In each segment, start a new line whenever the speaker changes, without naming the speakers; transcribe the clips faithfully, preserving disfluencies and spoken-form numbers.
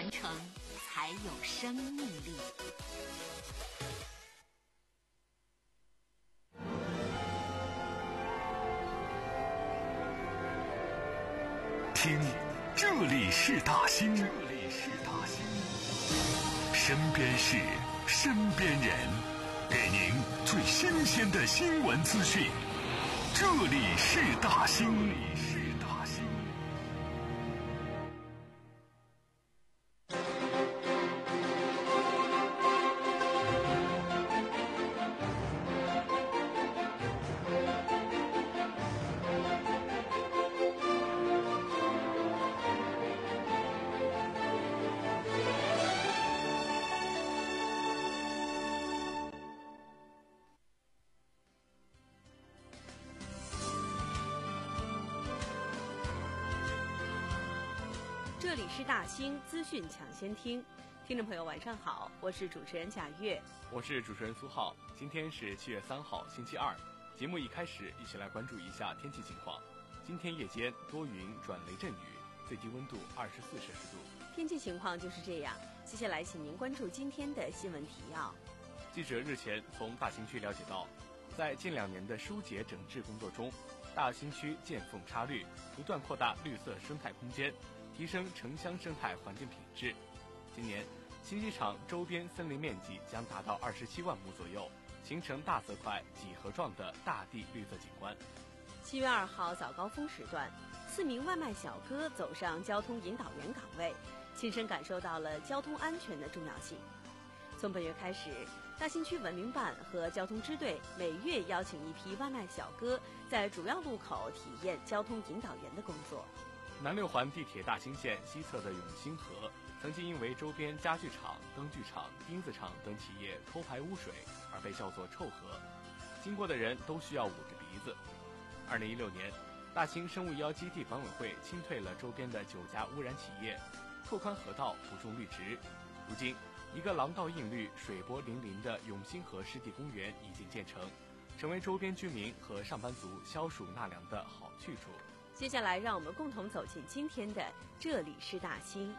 传承才有生命力。
听，这里是大兴，这里是大兴，身边事，身边人，给您最新鲜的新闻资讯。这里是大兴，这里是大兴。
这里是大兴资讯抢先听，听众朋友晚上好，我是主持人贾月，
我是主持人苏浩。今天是七月三号星期二，节目一开始一起来关注一下天气情况。今天夜间多云转雷阵雨，最低温度二十四摄氏度。
天气情况就是这样，接下来请您关注今天的新闻提要。
记者日前从大兴区了解到，在近两年的疏解整治工作中，大兴区见缝插绿，不断扩大绿色生态空间，提升城乡生态环境品质。今年新机场周边森林面积将达到二十七万亩左右，形成大色块几何状的大地绿色景观。
七月二号早高峰时段，四名外卖小哥走上交通引导员岗位，亲身感受到了交通安全的重要性。从本月开始，大兴区文明办和交通支队每月邀请一批外卖小哥在主要路口体验交通引导员的工作。
南六环地铁大兴线西侧的永兴河曾经因为周边家具厂、灯具厂、钉子厂等企业偷排污水而被叫做臭河，经过的人都需要捂着鼻子。二零一六年，大兴生物医药基地管委会清退了周边的九家污染企业，拓宽河道，补种绿植。如今，一个廊道映绿、水波粼粼的永兴河湿地公园已经建成，成为周边居民和上班族消暑纳凉的好去处。
接下来，让我们共同走进今天的这里是大兴。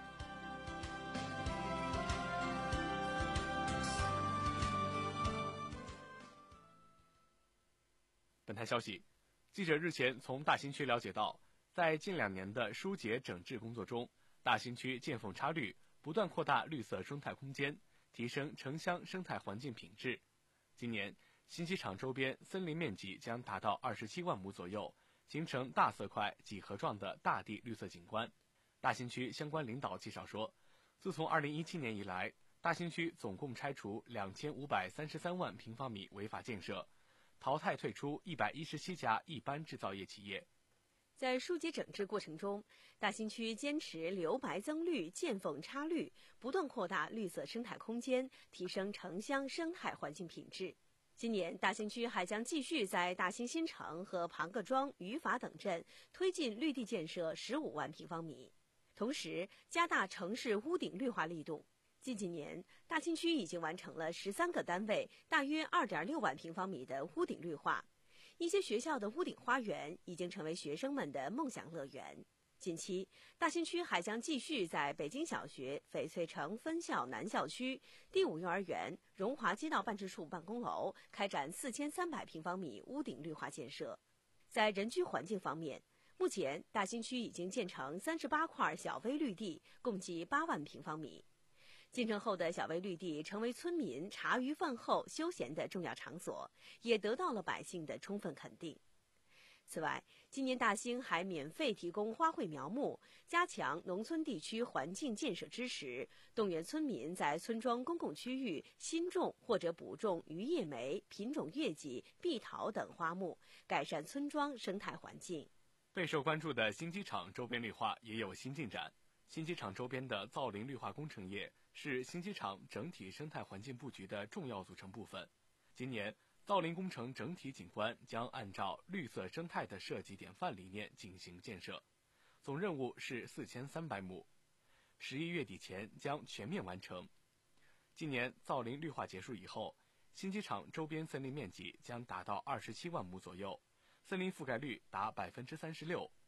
本台消息，记者日前从大兴区了解到，在近两年的疏解整治工作中，大兴区见缝插绿，不断扩大绿色生态空间，提升城乡生态环境品质。今年新机场周边森林面积将达到二十七万亩左右，形成大色块几何状的大地绿色景观。大兴区相关领导介绍说，自从二零一七年以来，大兴区总共拆除两千五百三十三万平方米违法建设，淘汰退出一百一十七家一般制造业企业。
在疏解整治过程中，大兴区坚持留白增绿、见缝插绿，不断扩大绿色生态空间，提升城乡生态环境品质。今年，大兴区还将继续在大兴新城和庞各庄、余法等镇推进绿地建设十五万平方米，同时加大城市屋顶绿化力度。近几年，大兴区已经完成了十三个单位大约二点六万平方米的屋顶绿化，一些学校的屋顶花园已经成为学生们的梦想乐园。近期，大兴区还将继续在北京小学翡翠城分校南校区、第五幼儿园、荣华街道办事处办公楼开展四千三百平方米屋顶绿化建设。在人居环境方面，目前大兴区已经建成三十八块小微绿地，共计八万平方米。建成后的小微绿地成为村民茶余饭后休闲的重要场所，也得到了百姓的充分肯定。此外，今年大兴还免费提供花卉苗木，加强农村地区环境建设支持，动员村民在村庄公共区域新种或者补种榆叶梅、品种月季、碧桃等花木，改善村庄生态环境。
备受关注的新机场周边绿化也有新进展。新机场周边的造林绿化工程业是新机场整体生态环境布局的重要组成部分。今年造林工程整体景观将按照绿色生态的设计典范理念进行建设，总任务是四千三百亩，十一月底前将全面完成。今年造林绿化结束以后，新机场周边森林面积将达到二十七万亩左右，森林覆盖率达百分之三十六。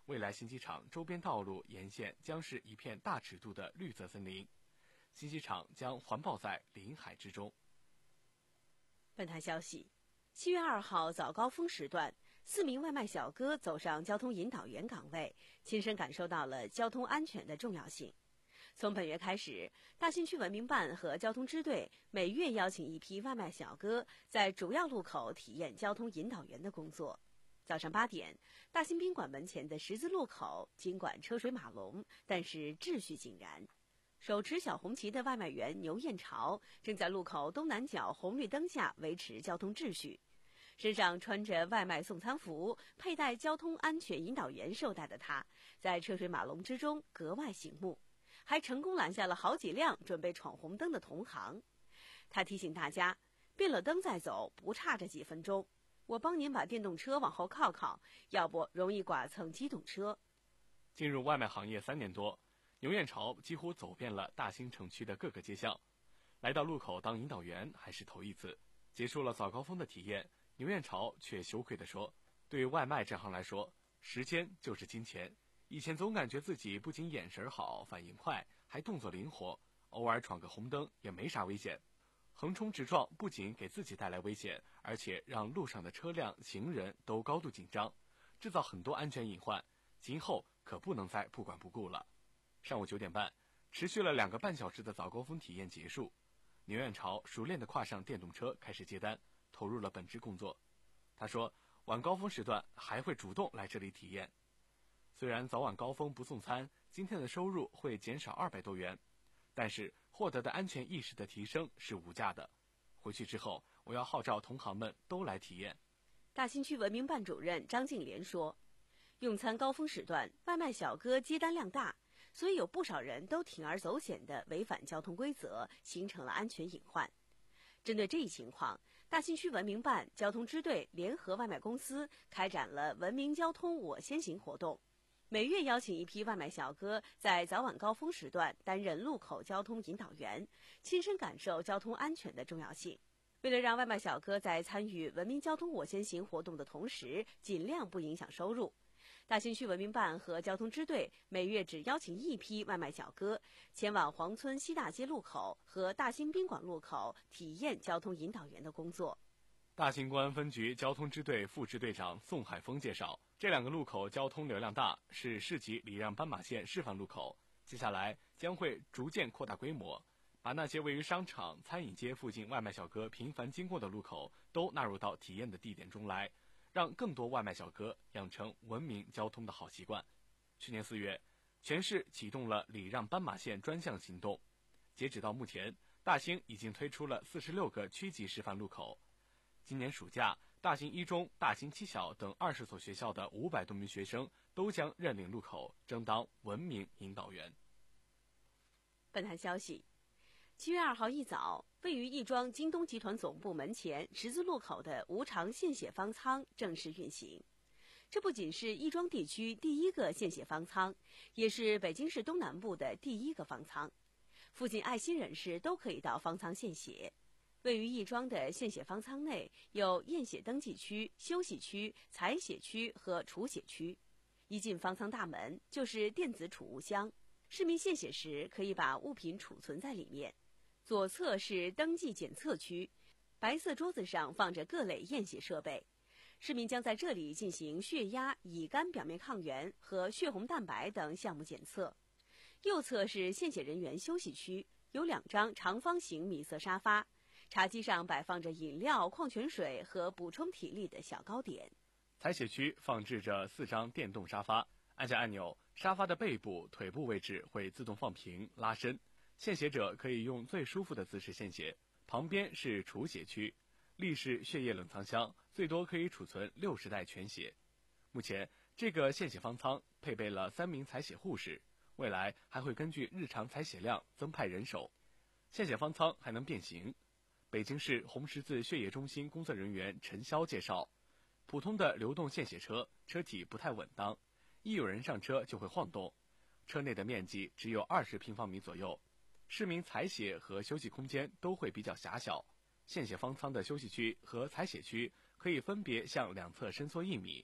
未来新机场周边道路沿线将是一片大尺度的绿色森林，新机场将环抱在林海之中。
本台消息，七月二号早高峰时段，四名外卖小哥走上交通引导员岗位，亲身感受到了交通安全的重要性。从本月开始，大兴区文明办和交通支队每月邀请一批外卖小哥在主要路口体验交通引导员的工作。早上八点，大兴宾馆门前的十字路口，尽管车水马龙，但是秩序井然。手持小红旗的外卖员牛艳潮正在路口东南角红绿灯下维持交通秩序，身上穿着外卖送餐服、佩戴交通安全引导员绶带的他，在车水马龙之中格外醒目，还成功拦下了好几辆准备闯红灯的同行。他提醒大家，变了灯再走，不差这几分钟。我帮您把电动车往后靠靠，要不容易剐蹭机动车。
进入外卖行业三年多，牛艳潮几乎走遍了大兴城区的各个街巷，来到路口当引导员还是头一次。结束了早高峰的体验，牛艳潮却羞愧地说，对于外卖这行来说，时间就是金钱。以前总感觉自己不仅眼神好、反应快，还动作灵活，偶尔闯个红灯也没啥危险。横冲直撞不仅给自己带来危险，而且让路上的车辆、行人都高度紧张，制造很多安全隐患，今后可不能再不管不顾了。上午九点半，持续了两个半小时的早高峰体验结束，牛艳潮熟练地跨上电动车开始接单，投入了本职工作。他说，晚高峰时段还会主动来这里体验。虽然早晚高峰不送餐，今天的收入会减少二百多元，但是获得的安全意识的提升是无价的。回去之后，我要号召同行们都来体验。
大兴区文明办主任张静莲说，用餐高峰时段，外卖小哥接单量大，所以有不少人都铤而走险地违反交通规则，形成了安全隐患。针对这一情况，大兴区文明办、交通支队联合外卖公司开展了文明交通我先行活动，每月邀请一批外卖小哥在早晚高峰时段担任路口交通引导员，亲身感受交通安全的重要性。为了让外卖小哥在参与文明交通我先行活动的同时，尽量不影响收入，大兴区文明办和交通支队每月只邀请一批外卖小哥前往黄村西大街路口和大兴宾馆路口体验交通引导员的工作。
大兴公安分局交通支队副支队长宋海峰介绍，这两个路口交通流量大，是市级礼让斑马线示范路口，接下来将会逐渐扩大规模，把那些位于商场、餐饮街附近外卖小哥频繁经过的路口都纳入到体验的地点中来，让更多外卖小哥养成文明交通的好习惯。去年四月，全市启动了礼让斑马线专项行动，截止到目前，大兴已经推出了四十六个区级示范路口。今年暑假，大兴一中、大兴七小等二十所学校的五百多名学生都将认领路口，争当文明引导员。
本台消息，七月二号一早，位于亦庄京东集团总部门前十字路口的无偿献血方舱正式运行。这不仅是亦庄地区第一个献血方舱，也是北京市东南部的第一个方舱。附近爱心人士都可以到方舱献血。位于亦庄的献血方舱内有验血登记区、休息区、采血区和储血区。一进方舱大门就是电子储物箱，市民献血时可以把物品储存在里面。左侧是登记检测区，白色桌子上放着各类验血设备，市民将在这里进行血压、乙肝表面抗原和血红蛋白等项目检测。右侧是献血人员休息区，有两张长方形米色沙发，茶几上摆放着饮料、矿泉水和补充体力的小糕点。
采血区放置着四张电动沙发，按下按钮，沙发的背部、腿部位置会自动放平、拉伸，献血者可以用最舒服的姿势献血。旁边是储血区，立式血液冷藏箱，最多可以储存六十袋全血。目前，这个献血方舱配备了三名采血护士，未来还会根据日常采血量增派人手。献血方舱还能变形。北京市红十字血液中心工作人员陈潇介绍，普通的流动献血车车体不太稳当，一有人上车就会晃动，车内的面积只有二十平方米左右，市民采血和休息空间都会比较狭小。献血方舱的休息区和采血区可以分别向两侧伸缩一米，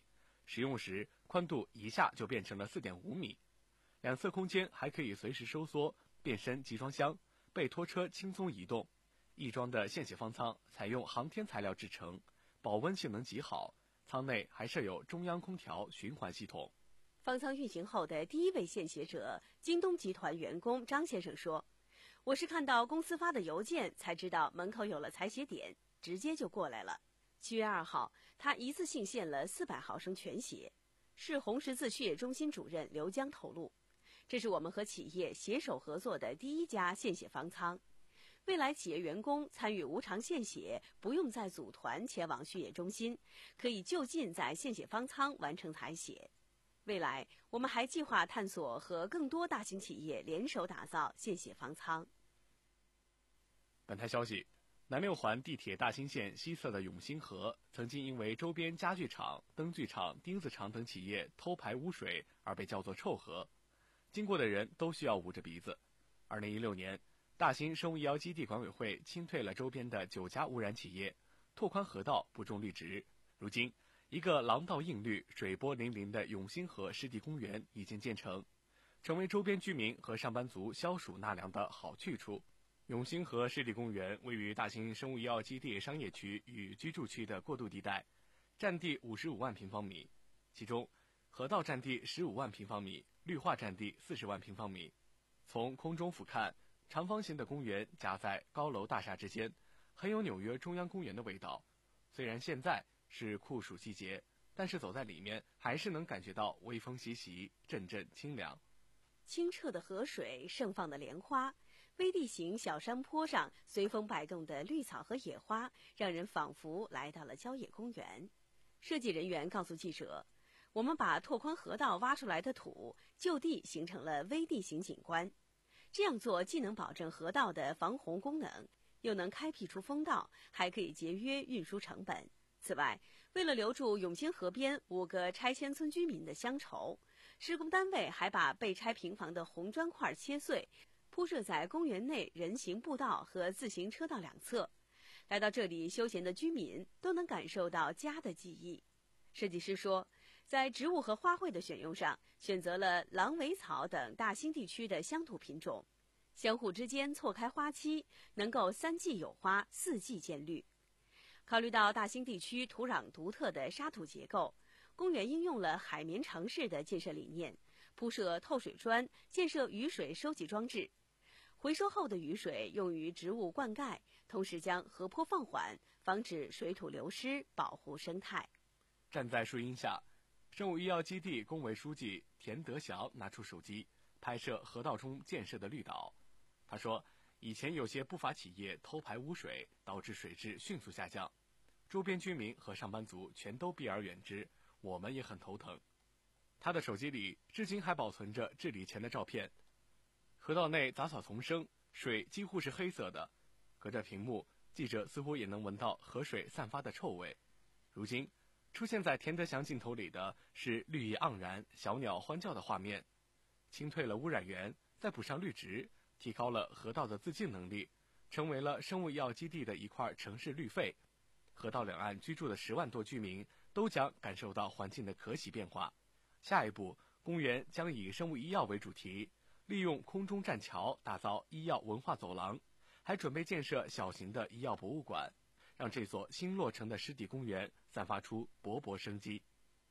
使用时宽度一下就变成了 四点五米，两侧空间还可以随时收缩，变身集装箱，被拖车轻松移动。翼装的献血方舱采用航天材料制成，保温性能极好，舱内还设有中央空调循环系统。
方舱运行后的第一位献血者，京东集团员工张先生说：“我是看到公司发的邮件才知道门口有了采血点，直接就过来了。七月二号，他一次性献了四百毫升全血。”市红十字血液中心主任刘江透露，这是我们和企业携手合作的第一家献血方舱。未来企业员工参与无偿献血，不用再组团前往血液中心，可以就近在献血方舱完成采血。未来我们还计划探索和更多大型企业联手打造献血方舱。
本台消息，南六环地铁大兴线西侧的永兴河曾经因为周边家具厂、灯具厂、钉子厂等企业偷排污水而被叫做臭河，经过的人都需要捂着鼻子。二零一六年，大兴生物医药基地管委会清退了周边的九家污染企业，拓宽河道，不种绿植。如今，一个廊道映绿、水波粼粼的永兴河湿地公园已经建成，成为周边居民和上班族消暑纳凉的好去处。永兴河湿地公园位于大兴生物医药基地商业区与居住区的过渡地带，占地五十五万平方米，其中河道占地十五万平方米，绿化占地四十万平方米。从空中俯瞰，长方形的公园夹在高楼大厦之间，很有纽约中央公园的味道。虽然现在是酷暑季节，但是走在里面还是能感觉到微风习习，阵阵清凉。
清澈的河水，盛放的莲花，微地形小山坡上随风摆动的绿草和野花，让人仿佛来到了郊野公园。设计人员告诉记者，我们把拓宽河道挖出来的土就地形成了微地形景观。这样做既能保证河道的防洪功能，又能开辟出风道，还可以节约运输成本。此外，为了留住永兴河边五个拆迁村居民的乡愁，施工单位还把被拆平房的红砖块切碎，铺设在公园内人行步道和自行车道两侧。来到这里休闲的居民都能感受到家的记忆。设计师说，在植物和花卉的选用上，选择了狼尾草等大兴地区的乡土品种，相互之间错开花期，能够三季有花，四季见绿。考虑到大兴地区土壤独特的沙土结构，公园应用了海绵城市的建设理念，铺设透水砖，建设雨水收集装置。回收后的雨水用于植物灌溉，同时将河坡放缓，防止水土流失，保护生态。
站在树荫下，生物医药基地工委书记田德祥拿出手机拍摄河道中建设的绿岛。他说，以前有些不法企业偷排污水，导致水质迅速下降，周边居民和上班族全都避而远之，我们也很头疼。他的手机里至今还保存着治理前的照片，河道内杂草丛生，水几乎是黑色的，隔着屏幕，记者似乎也能闻到河水散发的臭味。如今出现在田德祥镜头里的是绿意盎然、小鸟欢叫的画面。清退了污染源，再补上绿植，提高了河道的自净能力，成为了生物医药基地的一块城市绿肺。河道两岸居住的十万多居民都将感受到环境的可喜变化。下一步，公园将以生物医药为主题，利用空中栈桥打造医药文化走廊，还准备建设小型的医药博物馆，让这座新落成的湿地公园散发出勃勃生机。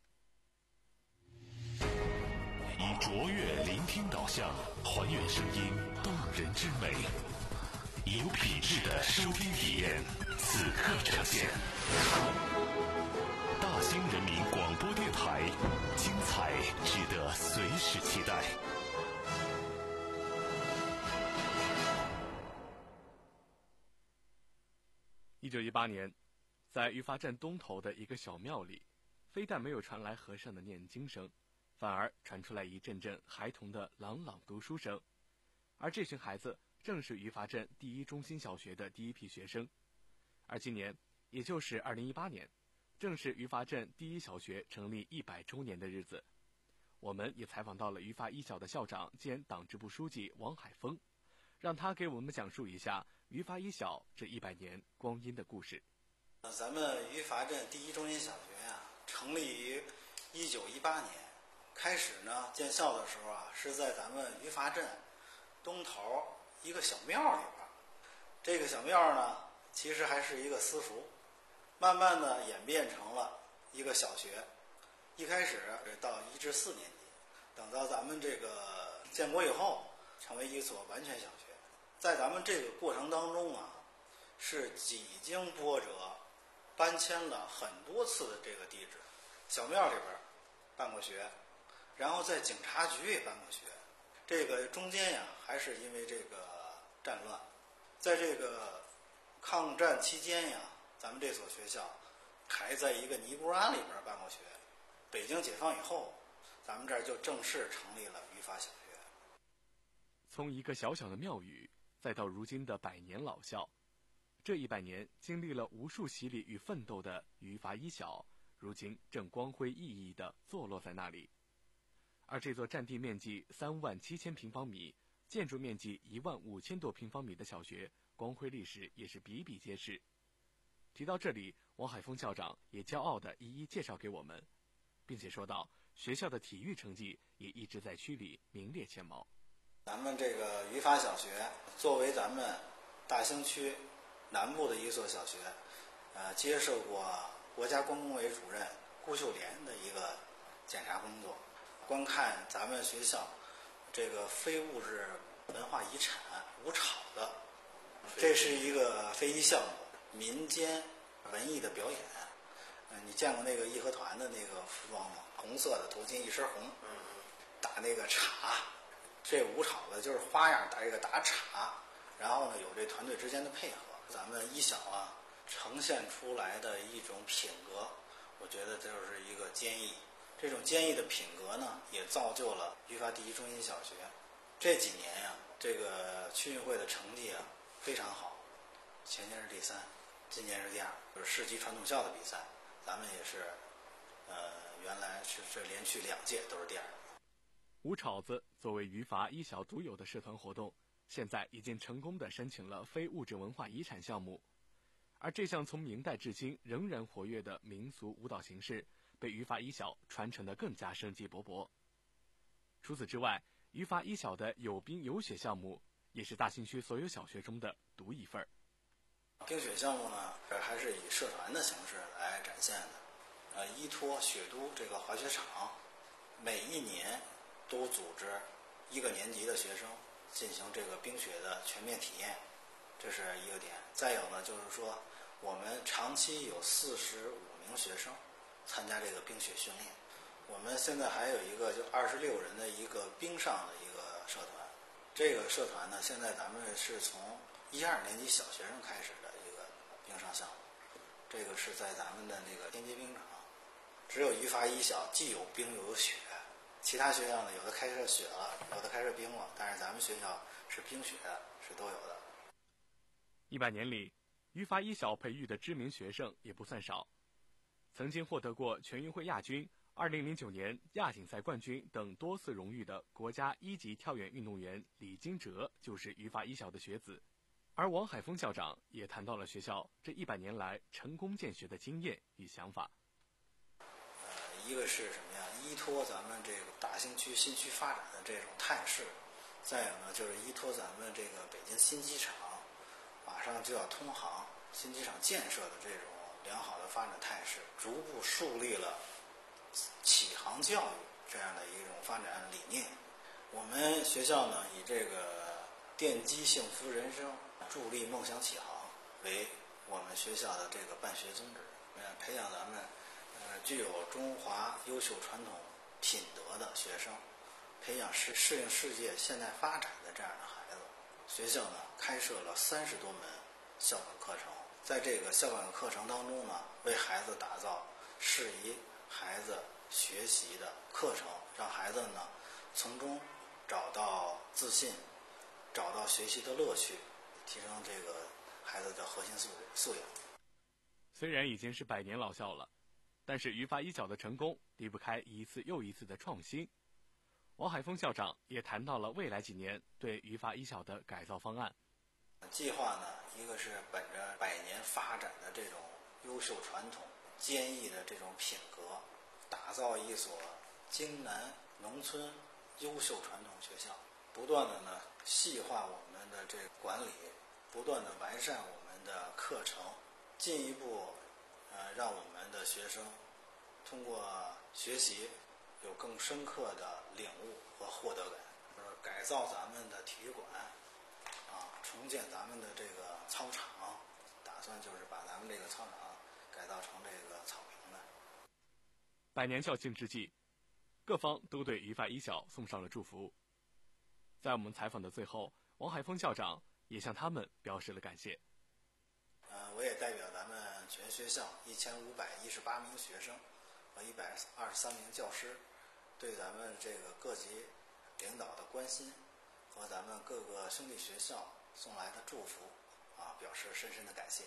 以卓越聆听导向，还原声音动人之美，以有品质的收听体验，此刻呈现。大兴人民广播电台，精彩值得随时期待。
一九一八年，在于发镇东头的一个小庙里，非但没有传来和尚的念经声，反而传出来一阵阵孩童的朗朗读书声。而这群孩子正是于发镇第一中心小学的第一批学生。而今年，也就是二零一八年，正是于发镇第一小学成立一百周年的日子。我们也采访到了于发一小的校长兼党支部书记王海峰，让他给我们讲述一下于发一小这一百年光阴的故事。
咱们于发镇第一中心小学呀、啊，成立于一九一八年开始呢，建校的时候啊，是在咱们于发镇东头一个小庙里边。这个小庙呢，其实还是一个私塾，慢慢的演变成了一个小学。一开始到一至四年级，等到咱们这个建国以后，成为一所完全小学。在咱们这个过程当中啊，是几经波折，搬迁了很多次的这个地址。小庙里边办过学，然后在警察局也办过学。这个中间呀，还是因为这个战乱，在这个抗战期间呀，咱们这所学校还在一个尼姑庵里边办过学。北京解放以后，咱们这儿就正式成立了于发小学。
从一个小小的庙宇，再到如今的百年老校，这一百年经历了无数洗礼与奋斗的于发一小，如今正光辉熠熠地坐落在那里。而这座占地面积三万七千平方米、建筑面积一万五千多平方米的小学，光辉历史也是比比皆是。提到这里，王海峰校长也骄傲地一一介绍给我们，并且说到，学校的体育成绩也一直在区里名列前茅。
咱们这个于发小学作为咱们大兴区南部的一所小学，呃，接受过国家关工委主任顾秀莲的一个检查工作，观看咱们学校这个非物质文化遗产吴晁的，这是一个非遗项目，民间文艺的表演。嗯，你见过那个义和团的那个服装吗？红色的头巾，一身红，打那个茶。这吴晁的就是花样打这个打茶，然后呢有这团队之间的配合。咱们一小啊呈现出来的一种品格，我觉得就是一个坚毅。这种坚毅的品格呢，也造就了于发第一中心小学。这几年呀、啊，这个区运会的成绩啊非常好，前年是第三，今年是第二，就是市级传统校的比赛，咱们也是，呃，原来是这连续两届都是第二。
吴晁子作为于发一小独有的社团活动，现在已经成功地申请了非物质文化遗产项目，而这项从明代至今仍然活跃的民俗舞蹈形式，被于发一小传承得更加生机勃勃。除此之外，于发一小的有冰有雪项目，也是大兴区所有小学中的独一份儿。
冰雪项目呢，还是以社团的形式来展现的。呃，依托雪都这个滑雪场，每一年都组织一个年级的学生进行这个冰雪的全面体验，这是一个点。再有呢，就是说我们长期有四十五名学生参加这个冰雪训练。我们现在还有一个就二十六人的一个冰上的一个社团，这个社团呢，现在咱们是从一二年级小学生开始的一个冰上项目，这个是在咱们的那个天街冰场。只有于发一小既有冰又有雪，其他学校呢有的开设雪了，有的开设冰了，但是咱们学校是冰雪是都有的。
一百年里，于发一小培育的知名学生也不算少，曾经获得过全运会亚军、二零零九年亚锦赛冠军等多次荣誉的国家一级跳远运动员李金哲就是于发一小的学子。而王海峰校长也谈到了学校这一百年来成功建学的经验与想法。
呃，一个是什么呀？依托咱们这个大兴区新区发展的这种态势，再有呢就是依托咱们这个北京新机场马上就要通航，新机场建设的这种良好的发展态势，逐步树立了启航教育这样的一种发展理念。我们学校呢以这个奠基幸福人生、助力梦想启航为我们学校的这个办学宗旨，呃，培养咱们呃具有中华优秀传统品德的学生，培养适适应世界现代发展的这样的孩子。学校呢开设了三十多门校本课程，在这个校本课程当中呢，为孩子打造适宜孩子学习的课程，让孩子呢从中找到自信，找到学习的乐趣，提升这个孩子的核心素素养。
虽然已经是百年老校了，但是于发一小的成功离不开一次又一次的创新。王海峰校长也谈到了未来几年对于发一小的改造方案。
计划呢，一个是本着百年发展的这种优秀传统、坚毅的这种品格， 打造一所京南农村优秀传统学校，不断的呢细化我们的这个管理，不断的完善我们的课程，进一步呃让我们的学生通过学习有更深刻的领悟和获得感。呃，改造咱们的体育馆，啊，重建咱们的这个操场，打算就是把咱们这个操场改造成这个草坪的。
百年校庆之际，各方都对宜法一小送上了祝福。在我们采访的最后，王海峰校长也向他们表示了感谢。
呃，我也代表咱们全学校一千五百一十八名学生和一百二十三名教师，对咱们这个各级领导的关心和咱们各个兄弟学校送来的祝福啊，表示深深的感谢。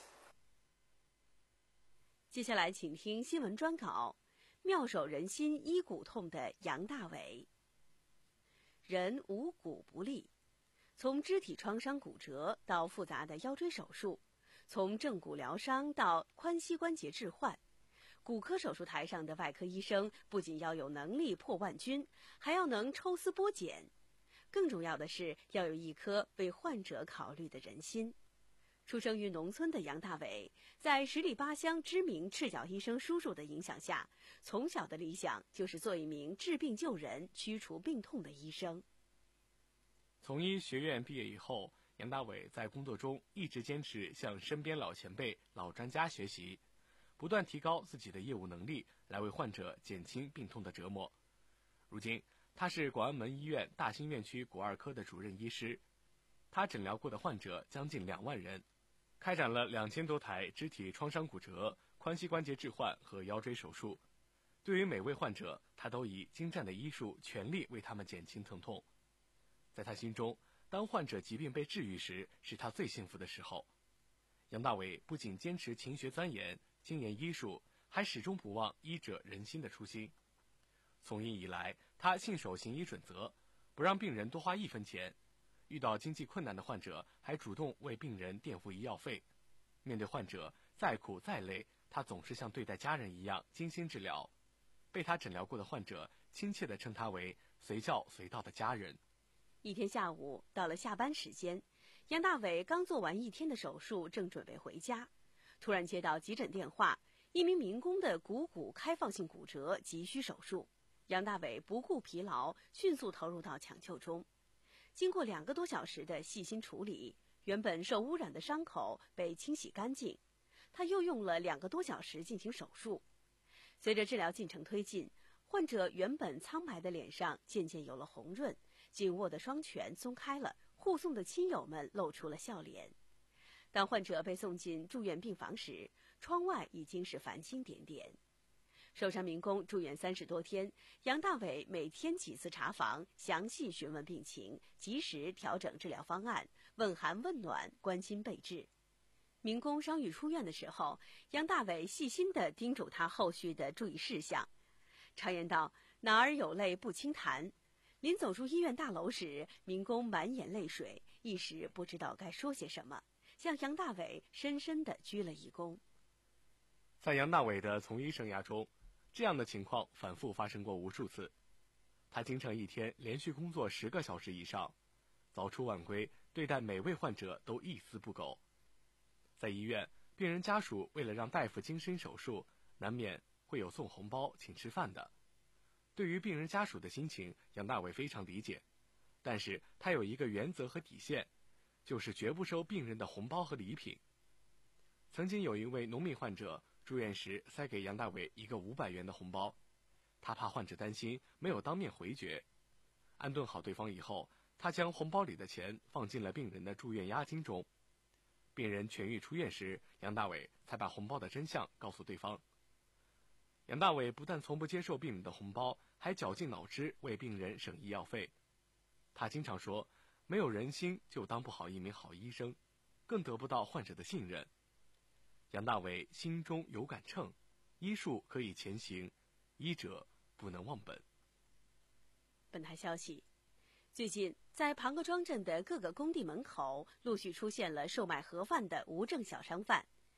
接下来请听新闻专稿，妙手仁心医骨痛的杨大伟。人无骨不立，从肢体创伤骨折到复杂的腰椎手术，从正骨疗伤到髋膝关节置换，骨科手术台上的外科医生不仅要有能力破万钧，还要能抽丝剥茧，更重要的是要有一颗为患者考虑的人心。出生于农村的杨大伟，在十里八乡知名赤脚医生叔叔的影响下，从小的理想就是做一名治病救人、驱除病痛的医生。
从医学院毕业以后，杨大伟在工作中一直坚持向身边老前辈、老专家学习，不断提高自己的业务能力，来为患者减轻病痛的折磨。如今，他是广安门医院大兴院区骨二科的主任医师，他诊疗过的患者将近两万人，开展了两千多台肢体创伤骨折、髋膝关节置换和腰椎手术。对于每位患者，他都以精湛的医术全力为他们减轻疼痛。在他心中，当患者疾病被治愈时，是他最幸福的时候。杨大伟不仅坚持勤学钻研、精研医术，还始终不忘医者仁心的初心。从医以来，他信守行医准则，不让病人多花一分钱。遇到经济困难的患者，还主动为病人垫付医药费。面对患者再苦再累，他总是像对待家人一样精心治疗。被他诊疗过的患者亲切地称他为随叫随到的家人。
一天下午，到了下班时间，杨大伟刚做完一天的手术，正准备回家，突然接到急诊电话，一名民工的股骨开放性骨折急需手术。杨大伟不顾疲劳，迅速投入到抢救中。经过两个多小时的细心处理，原本受污染的伤口被清洗干净。他又用了两个多小时进行手术。随着治疗进程推进，患者原本苍白的脸上渐渐有了红润，紧握的双拳松开了，护送的亲友们露出了笑脸。当患者被送进住院病房时，窗外已经是繁星点点。受伤民工住院三十多天，杨大伟每天几次查房，详细询问病情，及时调整治疗方案，问寒问暖，关心备至。民工伤愈出院的时候，杨大伟细心地叮嘱他后续的注意事项。常言道，哪儿有泪不轻弹。临走出医院大楼时，民工满眼泪水，一时不知道该说些什么，向杨大伟深深地鞠了一躬。
在杨大伟的从医生涯中，这样的情况反复发生过无数次。他经常一天连续工作十个小时以上，早出晚归，对待每位患者都一丝不苟。在医院，病人家属为了让大夫精深手术，难免会有送红包请吃饭的。对于病人家属的心情，杨大伟非常理解，但是他有一个原则和底线，就是绝不收病人的红包和礼品。曾经有一位农民患者住院时塞给杨大伟一个五百元的红包，他怕患者担心，没有当面回绝。安顿好对方以后，他将红包里的钱放进了病人的住院押金中。病人痊愈出院时，杨大伟才把红包的真相告诉对方。杨大伟不但从不接受病人的红包，还绞尽脑汁为病人省医药费。他经常说，没有人心就当不好一名好医生，更得不到患者的信任。杨大伟心中有杆秤，医术可以前行，医者不能忘本。
本台消息，最近在庞各庄镇的各个工地门口陆续出现了售卖盒饭的无证小商贩。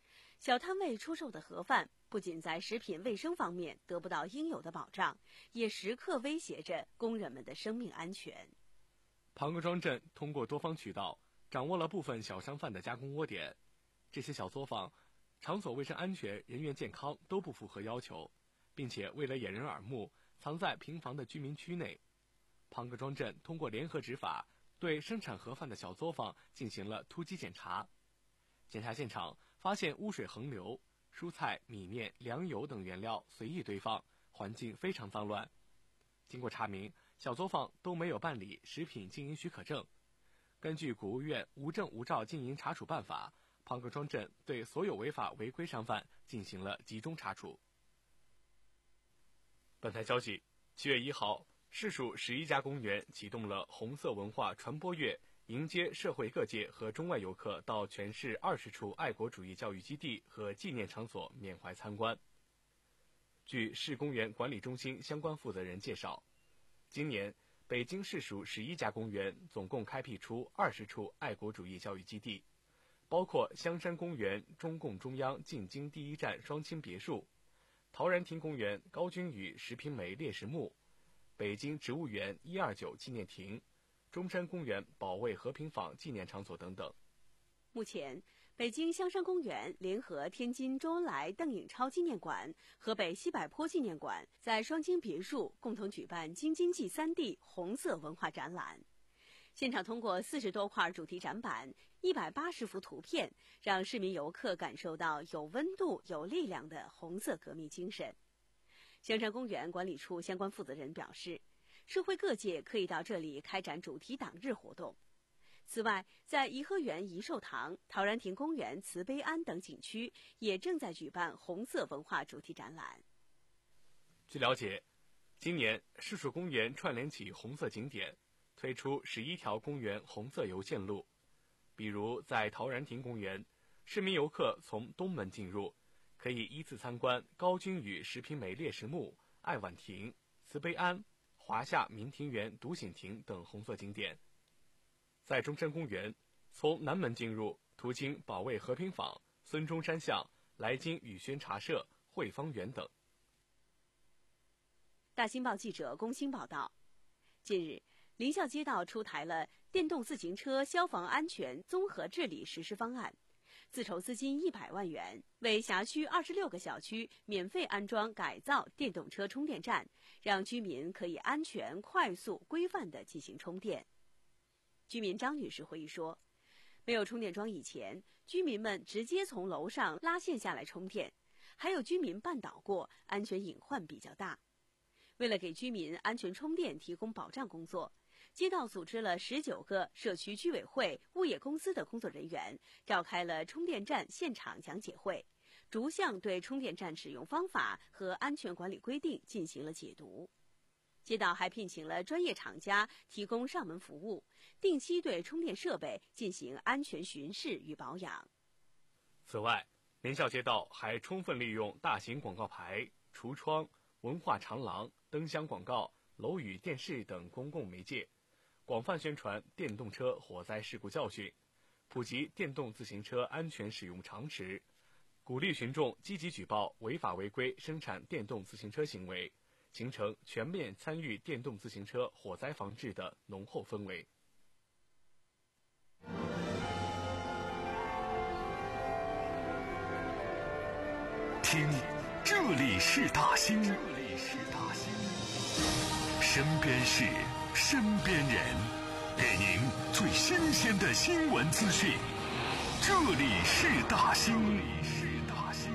小摊位出售的盒饭不仅在食品卫生方面得不到应有的保障，也时刻威胁着工人们的生命安全。
庞各庄镇通过多方渠道掌握了部分小商贩的加工窝点，这些小作坊场所卫生安全、人员健康都不符合要求，并且为了掩人耳目，藏在平房的居民区内。庞各庄镇通过联合执法，对生产盒饭的小作坊进行了突击检查。检查现场发现污水横流，蔬菜、米面、粮油等原料随意堆放，环境非常脏乱。经过查明，小作坊都没有办理食品经营许可证。根据国务院无证无照经营查处办法，庞各庄镇对所有违法违规商贩进行了集中查处。本台消息，七月一号，市属十一家公园启动了红色文化传播月，迎接社会各界和中外游客到全市二十处爱国主义教育基地和纪念场所缅怀参观。据市公园管理中心相关负责人介绍，今年北京市属十一家公园总共开辟出二十处爱国主义教育基地，包括香山公园中共中央进京第一站双清别墅、陶然亭公园高君宇石平梅烈士墓、北京植物园一二九纪念亭、中山公园保卫和平坊纪念场所等等。
目前，北京香山公园联合天津周恩来邓颖超纪念馆、河北西柏坡纪念馆在双清别墅共同举办京津冀三地红色文化展览。现场通过四十多块主题展板、一百八十幅图片，让市民游客感受到有温度、有力量的红色革命精神。香山公园管理处相关负责人表示，社会各界可以到这里开展主题党日活动。此外，在颐和园颐寿堂、陶然亭公园慈悲庵等景区也正在举办红色文化主题展览。
据了解，今年市属公园串联起红色景点，推出十一条公园红色游线路。比如在陶然亭公园，市民游客从东门进入，可以依次参观高君宇石平梅烈士墓、爱晚亭、慈悲庵、华夏民庭园独醒亭等红色景点。在中山公园，从南门进入，途经保卫和平坊、孙中山巷、来京宇轩茶社、汇芳园等。
大新报记者龚鑫报道，近日，临校街道出台了电动自行车消防安全综合治理实施方案，自筹资金一百万元，为辖区二十六个小区免费安装改造电动车充电站，让居民可以安全、快速、规范地进行充电。居民张女士回忆说，没有充电桩以前，居民们直接从楼上拉线下来充电，还有居民绊倒过，安全隐患比较大。为了给居民安全充电提供保障工作，街道组织了十九个社区居委会、物业公司的工作人员，召开了充电站现场讲解会，逐项对充电站使用方法和安全管理规定进行了解读。街道还聘请了专业厂家提供上门服务，定期对充电设备进行安全巡视与保养。
此外，临校街道还充分利用大型广告牌、橱窗、文化长廊、灯箱广告、楼宇电视等公共媒介，广泛宣传电动车火灾事故教训，普及电动自行车安全使用常识，鼓励群众积极举报违法违规生产电动自行车行为，形成全面参与电动自行车火灾防治的浓厚氛围。
听，这里是大兴，这里是大兴，身边事，身边人，给您最新鲜的新闻资讯。这里是大兴，这里是大兴。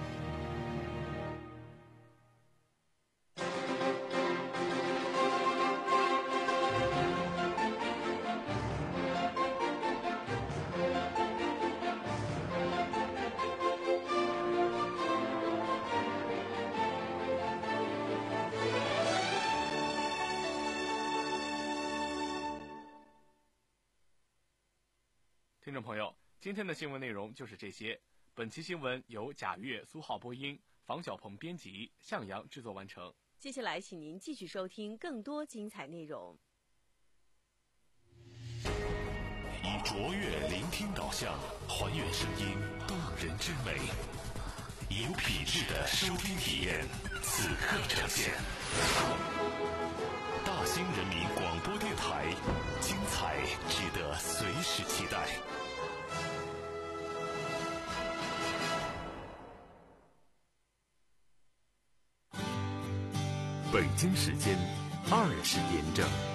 听众朋友，今天的新闻内容就是这些。本期新闻由贾月、苏浩播音，房小鹏编辑，向阳制作完成。
接下来，请您继续收听更多精彩内容。
以卓越聆听导像，还原声音动人之美，有品质的收听体验，此刻呈现。大兴人民广播电台，精彩值得随时期待。北京时间二十点整。